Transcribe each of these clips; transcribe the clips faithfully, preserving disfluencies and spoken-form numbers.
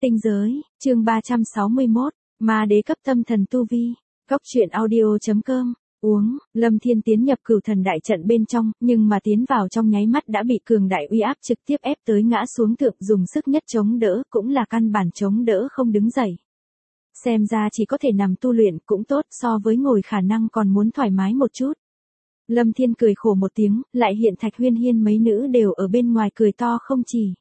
Tinh giới, chương ba trăm sáu mươi mốt, ma đế cấp tâm thần tu vi. Góc truyện audio.com. Uống, Lâm Thiên tiến nhập cửu thần đại trận bên trong, nhưng mà tiến vào trong nháy mắt đã bị cường đại uy áp trực tiếp ép tới ngã xuống thượng, dùng sức nhất chống đỡ, cũng là căn bản chống đỡ không đứng dậy. Xem ra chỉ có thể nằm tu luyện cũng tốt, so với ngồi khả năng còn muốn thoải mái một chút. Lâm Thiên cười khổ một tiếng, lại hiện Thạch Huyên Hiên mấy nữ đều ở bên ngoài cười to không chỉ.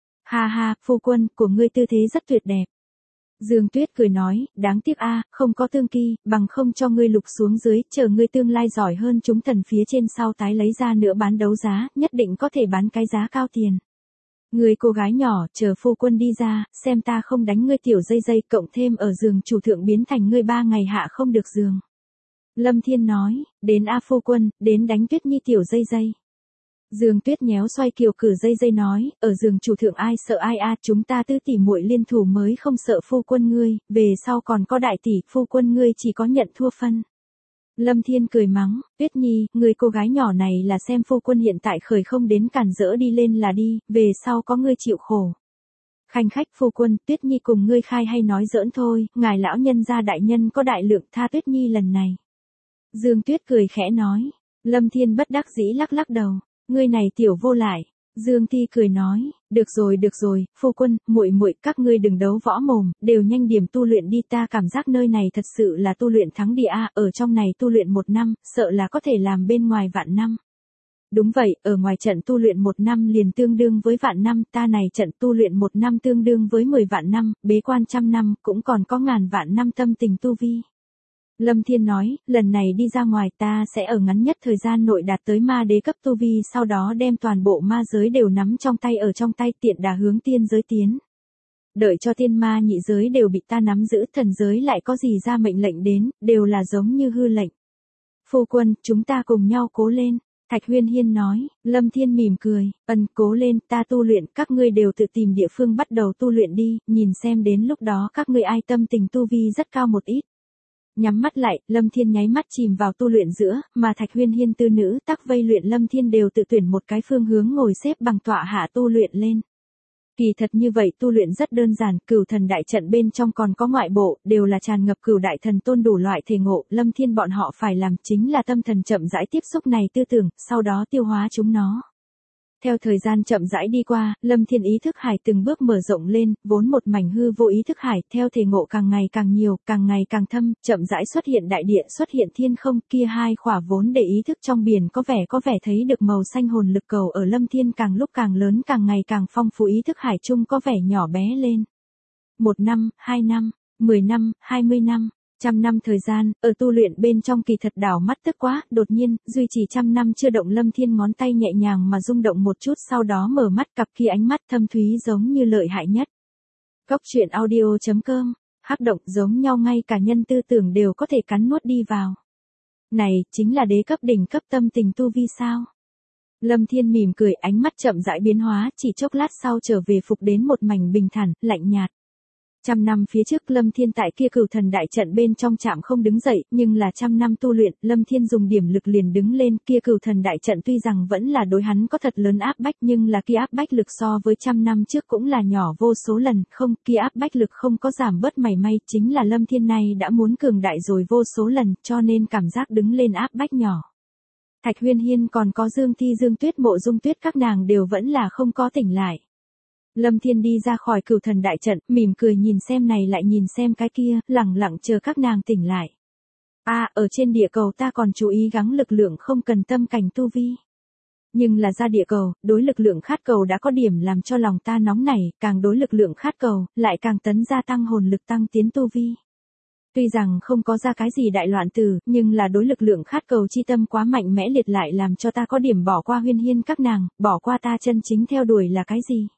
Ha ha, phu quân, của ngươi tư thế rất tuyệt đẹp. Dương Tuyết cười nói, đáng tiếc a, không có tương kỳ, bằng không cho ngươi lục xuống dưới, chờ ngươi tương lai giỏi hơn chúng thần phía trên sau tái lấy ra nữa bán đấu giá, nhất định có thể bán cái giá cao tiền. Ngươi cô gái nhỏ, chờ phu quân đi ra, xem ta không đánh ngươi tiểu dây dây, cộng thêm ở giường chủ thượng biến thành ngươi ba ngày hạ không được giường. Lâm Thiên nói, đến a phu quân, đến đánh Tuyết Nhi tiểu dây dây. Dương Tuyết nhéo xoay kiều cử dây dây nói, ở giường chủ thượng ai sợ ai a, chúng ta tứ tỷ muội liên thủ mới không sợ phu quân ngươi, về sau còn có đại tỷ, phu quân ngươi chỉ có nhận thua phân. Lâm Thiên cười mắng, Tuyết Nhi, người cô gái nhỏ này là xem phu quân hiện tại khởi không đến cản rỡ đi lên là đi, về sau có ngươi chịu khổ. Khanh khách phu quân, Tuyết Nhi cùng ngươi khai hay nói giỡn thôi, ngài lão nhân gia đại nhân có đại lượng tha Tuyết Nhi lần này. Dương Tuyết cười khẽ nói, Lâm Thiên bất đắc dĩ lắc lắc đầu. Ngươi này tiểu vô lại. Dương Ti cười nói, được rồi được rồi, phu quân, muội muội, các ngươi đừng đấu võ mồm, đều nhanh điểm tu luyện đi, ta cảm giác nơi này thật sự là tu luyện thắng địa a, ở trong này tu luyện một năm, sợ là có thể làm bên ngoài vạn năm. Đúng vậy, ở ngoài trận tu luyện một năm liền tương đương với vạn năm, ta này trận tu luyện một năm tương đương với mười vạn năm, bế quan trăm năm, cũng còn có ngàn vạn năm tâm tình tu vi. Lâm Thiên nói, lần này đi ra ngoài ta sẽ ở ngắn nhất thời gian nội đạt tới ma đế cấp tu vi, sau đó đem toàn bộ ma giới đều nắm trong tay, ở trong tay tiện đà hướng tiên giới tiến. Đợi cho tiên ma nhị giới đều bị ta nắm giữ, thần giới lại có gì ra mệnh lệnh đến, đều là giống như hư lệnh. Phu quân, chúng ta cùng nhau cố lên. Thạch Huyên Hiên nói, Lâm Thiên mỉm cười, ân cố lên, ta tu luyện, các ngươi đều tự tìm địa phương bắt đầu tu luyện đi, nhìn xem đến lúc đó các ngươi ai tâm tình tu vi rất cao một ít. Nhắm mắt lại, Lâm Thiên nháy mắt chìm vào tu luyện giữa, mà Thạch Huyên Hiên tư nữ tắc vây luyện Lâm Thiên đều tự tuyển một cái phương hướng ngồi xếp bằng tọa hạ tu luyện lên. Kỳ thật như vậy tu luyện rất đơn giản, cửu thần đại trận bên trong còn có ngoại bộ, đều là tràn ngập cửu đại thần tôn đủ loại thể ngộ, Lâm Thiên bọn họ phải làm chính là tâm thần chậm rãi tiếp xúc này tư tưởng, sau đó tiêu hóa chúng nó. Theo thời gian chậm rãi đi qua, Lâm Thiên ý thức hải từng bước mở rộng lên, vốn một mảnh hư vô ý thức hải, theo thể ngộ càng ngày càng nhiều, càng ngày càng thâm, chậm rãi xuất hiện đại địa, xuất hiện thiên không, kia hai khỏa vốn để ý thức trong biển có vẻ có vẻ thấy được màu xanh hồn lực cầu ở Lâm Thiên càng lúc càng lớn, càng ngày càng phong phú, ý thức hải chung có vẻ nhỏ bé lên. Một năm, hai năm, mười năm, hai mươi năm. Trăm năm thời gian, ở tu luyện bên trong kỳ thật đảo mắt tức quá, đột nhiên, duy trì trăm năm chưa động Lâm Thiên ngón tay nhẹ nhàng mà rung động một chút, sau đó mở mắt, cặp kia ánh mắt thâm thúy giống như lợi hại nhất. Góc truyện audio.com, hắc động giống nhau ngay cả nhân tư tưởng đều có thể cắn nuốt đi vào. Này, chính là đế cấp đỉnh cấp tâm tình tu vi sao? Lâm Thiên mỉm cười, ánh mắt chậm rãi biến hóa, chỉ chốc lát sau trở về phục đến một mảnh bình thản, lạnh nhạt. Trăm năm phía trước Lâm Thiên tại kia cửu thần đại trận bên trong chạm không đứng dậy, nhưng là trăm năm tu luyện, Lâm Thiên dùng điểm lực liền đứng lên, kia cửu thần đại trận tuy rằng vẫn là đối hắn có thật lớn áp bách, nhưng là kia áp bách lực so với trăm năm trước cũng là nhỏ vô số lần, không, kia áp bách lực không có giảm bớt mảy may, chính là Lâm Thiên này đã muốn cường đại rồi vô số lần, cho nên cảm giác đứng lên áp bách nhỏ. Thạch Huyên Hiên còn có Dương Thi Dương Tuyết Mộ Dung Tuyết các nàng đều vẫn là không có tỉnh lại. Lâm Thiên đi ra khỏi cửu thần đại trận, mỉm cười nhìn xem này lại nhìn xem cái kia, lẳng lặng chờ các nàng tỉnh lại. A, à, ở trên địa cầu ta còn chú ý gắng lực lượng không cần tâm cảnh tu vi. Nhưng là ra địa cầu, đối lực lượng khát cầu đã có điểm làm cho lòng ta nóng nảy, càng đối lực lượng khát cầu, lại càng tấn gia tăng hồn lực tăng tiến tu vi. Tuy rằng không có ra cái gì đại loạn tử, nhưng là đối lực lượng khát cầu chi tâm quá mạnh mẽ liệt lại làm cho ta có điểm bỏ qua Huyên Hiên các nàng, bỏ qua ta chân chính theo đuổi là cái gì.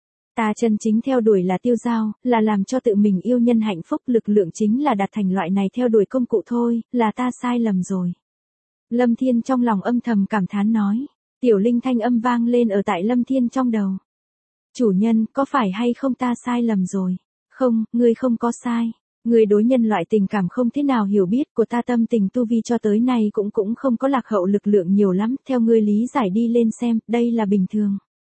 Ta chân chính theo đuổi là tiêu giao, là làm cho tự mình yêu nhân hạnh phúc, lực lượng chính là đạt thành loại này theo đuổi công cụ thôi, là ta sai lầm rồi. Lâm Thiên trong lòng âm thầm cảm thán nói, tiểu linh thanh âm vang lên ở tại Lâm Thiên trong đầu. Chủ nhân, có phải hay không ta sai lầm rồi? Không, ngươi không có sai. Ngươi đối nhân loại tình cảm không thế nào hiểu biết, của ta tâm tình tu vi cho tới nay cũng cũng không có lạc hậu lực lượng nhiều lắm, theo ngươi lý giải đi lên xem, đây là bình thường.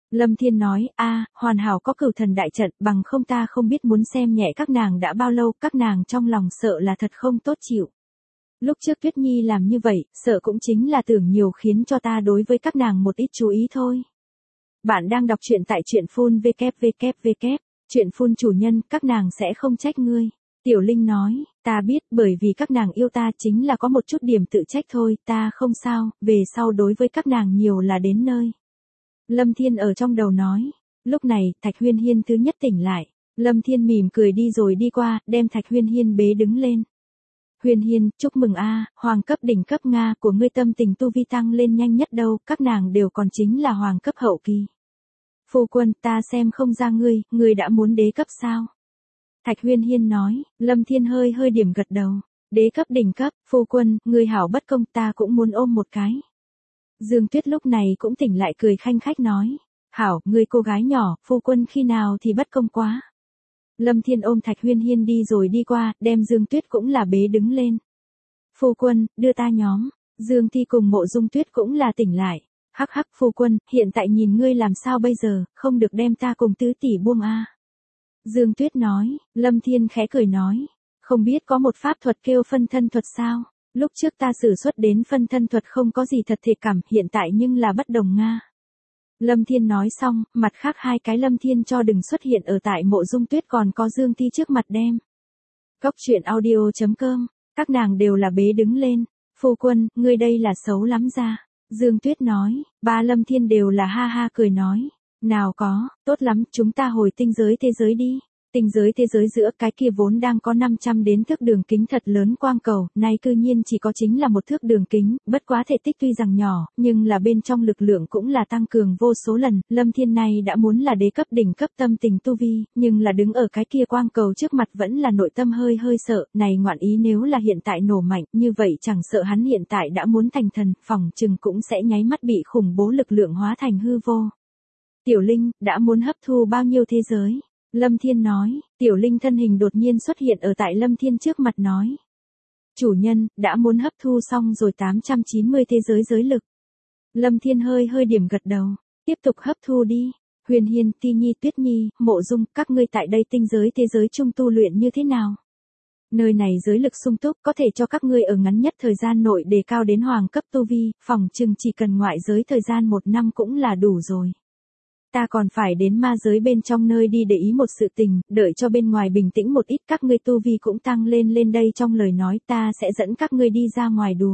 Lâm Thiên nói, a, hoàn hảo có cửu thần đại trận, bằng không ta không biết muốn xem nhẹ các nàng đã bao lâu, các nàng trong lòng sợ là thật không tốt chịu. Lúc trước Tuyết Nhi làm như vậy, sợ cũng chính là tưởng nhiều khiến cho ta đối với các nàng một ít chú ý thôi. Bạn đang đọc truyện tại truyện phun vê kép vê kép vê kép, truyện phun chủ nhân, các nàng sẽ không trách ngươi. Tiểu Linh nói, ta biết, bởi vì các nàng yêu ta chính là có một chút điểm tự trách thôi, ta không sao, về sau đối với các nàng nhiều là đến nơi. Lâm Thiên ở trong đầu nói, lúc này, Thạch Huyên Hiên thứ nhất tỉnh lại, Lâm Thiên mỉm cười đi rồi đi qua, đem Thạch Huyên Hiên bế đứng lên. Huyên Hiên, chúc mừng a, hoàng cấp đỉnh cấp Nga của ngươi tâm tình tu vi tăng lên nhanh nhất đâu, các nàng đều còn chính là hoàng cấp hậu kỳ. Phu quân, ta xem không ra ngươi, ngươi đã muốn đế cấp sao? Thạch Huyên Hiên nói, Lâm Thiên hơi hơi điểm gật đầu, đế cấp đỉnh cấp, phu quân, ngươi hảo bất công, ta cũng muốn ôm một cái. Dương Tuyết lúc này cũng tỉnh lại cười khanh khách nói, hảo, ngươi cô gái nhỏ, phu quân khi nào thì bất công quá. Lâm Thiên ôm Thạch Huyên Hiên đi rồi đi qua, đem Dương Tuyết cũng là bế đứng lên. Phu quân, đưa ta nhóm, Dương Thi cùng Mộ Dung Tuyết cũng là tỉnh lại. Hắc hắc phu quân, hiện tại nhìn ngươi làm sao bây giờ, không được đem ta cùng tứ tỷ buông a. Dương Tuyết nói, Lâm Thiên khẽ cười nói, không biết có một pháp thuật kêu phân thân thuật sao, lúc trước ta sử xuất đến phân thân thuật không có gì thật thể cảm, hiện tại nhưng là bất đồng Nga. Lâm Thiên nói xong, mặt khác hai cái Lâm Thiên cho đừng xuất hiện ở tại Mộ Dung Tuyết còn có Dương Thi trước mặt đem. Cốc truyện audio chấm com, các nàng đều là bế đứng lên, phu quân, ngươi đây là xấu lắm ra. Dương Tuyết nói, ba Lâm Thiên đều là ha ha cười nói, nào có, tốt lắm, chúng ta hồi tinh giới thế giới đi. Tinh giới thế giới giữa cái kia vốn đang có năm trăm đến thước đường kính thật lớn quang cầu, nay cư nhiên chỉ có chính là một thước đường kính, bất quá thể tích tuy rằng nhỏ, nhưng là bên trong lực lượng cũng là tăng cường vô số lần, Lâm Thiên này đã muốn là đế cấp đỉnh cấp tâm tình tu vi, nhưng là đứng ở cái kia quang cầu trước mặt vẫn là nội tâm hơi hơi sợ, này ngoạn ý nếu là hiện tại nổ mạnh, như vậy chẳng sợ hắn hiện tại đã muốn thành thần, phòng chừng cũng sẽ nháy mắt bị khủng bố lực lượng hóa thành hư vô. Tiểu Linh, đã muốn hấp thu bao nhiêu thế giới? Lâm Thiên nói, Tiểu Linh thân hình đột nhiên xuất hiện ở tại Lâm Thiên trước mặt nói. Chủ nhân, đã muốn hấp thu xong rồi tám trăm chín mươi thế giới giới lực. Lâm Thiên hơi hơi điểm gật đầu, tiếp tục hấp thu đi. Huyền Hiên, Ti Nhi, Tuyết Nhi, Mộ Dung, các ngươi tại đây tinh giới thế giới chung tu luyện như thế nào? Nơi này giới lực sung túc có thể cho các ngươi ở ngắn nhất thời gian nội đề cao đến hoàng cấp tu vi, phòng chừng chỉ cần ngoại giới thời gian một năm cũng là đủ rồi. Ta còn phải đến ma giới bên trong nơi đi để ý một sự tình, đợi cho bên ngoài bình tĩnh một ít các ngươi tu vi cũng tăng lên lên đây trong lời nói ta sẽ dẫn các ngươi đi ra ngoài đùa.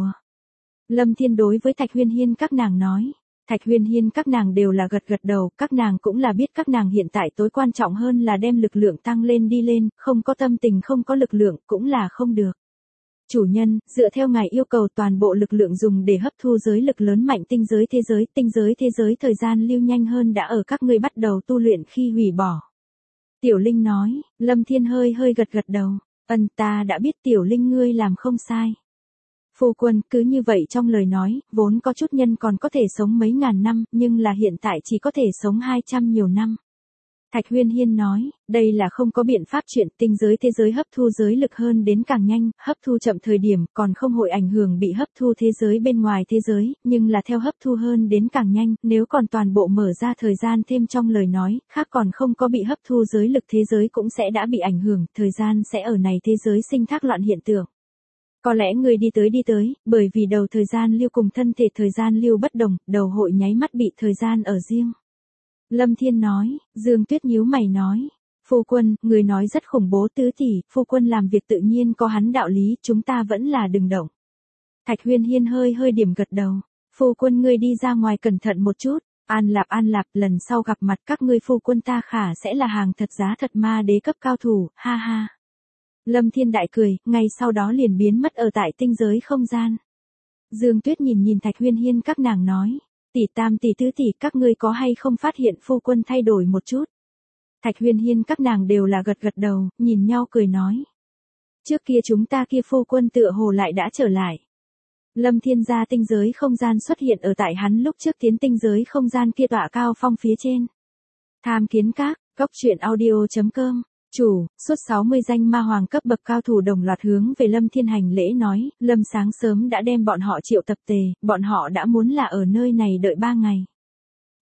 Lâm Thiên đối với Thạch Huyên Hiên các nàng nói. Thạch Huyên Hiên các nàng đều là gật gật đầu, các nàng cũng là biết các nàng hiện tại tối quan trọng hơn là đem lực lượng tăng lên đi lên, không có tâm tình không có lực lượng cũng là không được. Chủ nhân, dựa theo ngài yêu cầu toàn bộ lực lượng dùng để hấp thu giới lực lớn mạnh tinh giới thế giới, tinh giới thế giới thời gian lưu nhanh hơn đã ở các ngươi bắt đầu tu luyện khi hủy bỏ. Tiểu Linh nói, Lâm Thiên hơi hơi gật gật đầu, ân ta đã biết Tiểu Linh ngươi làm không sai. Phu quân, cứ như vậy trong lời nói, vốn có chút nhân còn có thể sống mấy ngàn năm, nhưng là hiện tại chỉ có thể sống hai trăm nhiều năm. Thạch Huyên Hiên nói, đây là không có biện pháp chuyện tinh giới thế giới hấp thu giới lực hơn đến càng nhanh, hấp thu chậm thời điểm còn không hội ảnh hưởng bị hấp thu thế giới bên ngoài thế giới, nhưng là theo hấp thu hơn đến càng nhanh, nếu còn toàn bộ mở ra thời gian thêm trong lời nói, khác còn không có bị hấp thu giới lực thế giới cũng sẽ đã bị ảnh hưởng, thời gian sẽ ở này thế giới sinh thác loạn hiện tượng. Có lẽ người đi tới đi tới, bởi vì đầu thời gian lưu cùng thân thể thời gian lưu bất đồng, đầu hội nháy mắt bị thời gian ở riêng. Lâm Thiên nói, Dương Tuyết nhíu mày nói, phu quân, người nói rất khủng bố tứ tỷ, phu quân làm việc tự nhiên có hắn đạo lý, chúng ta vẫn là đừng động. Thạch Huyên Hiên hơi hơi điểm gật đầu, phu quân ngươi đi ra ngoài cẩn thận một chút, an lạp an lạp, lần sau gặp mặt các ngươi phu quân ta khả sẽ là hàng thật giá thật ma đế cấp cao thủ, ha ha. Lâm Thiên đại cười, ngay sau đó liền biến mất ở tại tinh giới không gian. Dương Tuyết nhìn nhìn Thạch Huyên Hiên các nàng nói, tỷ tam tỷ tứ tỷ các ngươi có hay không phát hiện phu quân thay đổi một chút. Thạch Huyên Hiên các nàng đều là gật gật đầu, nhìn nhau cười nói. Trước kia chúng ta kia phu quân tựa hồ lại đã trở lại. Lâm Thiên gia tinh giới không gian xuất hiện ở tại hắn lúc trước tiến tinh giới không gian kia tọa cao phong phía trên. Tham kiến các, cốc truyện audio chấm com. Chủ, suốt sáu mươi danh ma hoàng cấp bậc cao thủ đồng loạt hướng về Lâm Thiên hành lễ nói, Lâm sáng sớm đã đem bọn họ triệu tập tề, bọn họ đã muốn là ở nơi này đợi ba ngày.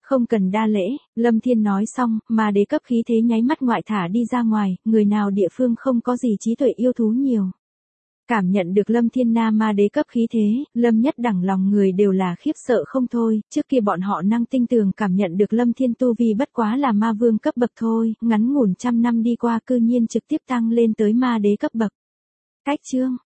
Không cần đa lễ, Lâm Thiên nói xong, ma đế cấp khí thế nháy mắt ngoại thả đi ra ngoài, người nào địa phương không có gì trí tuệ yêu thú nhiều. Cảm nhận được Lâm Thiên na ma đế cấp khí thế, Lâm Nhất Đẳng lòng người đều là khiếp sợ không thôi, trước kia bọn họ năng tinh tường cảm nhận được Lâm Thiên tu vi bất quá là ma vương cấp bậc thôi, ngắn ngủn trăm năm đi qua cư nhiên trực tiếp tăng lên tới ma đế cấp bậc. Cách chương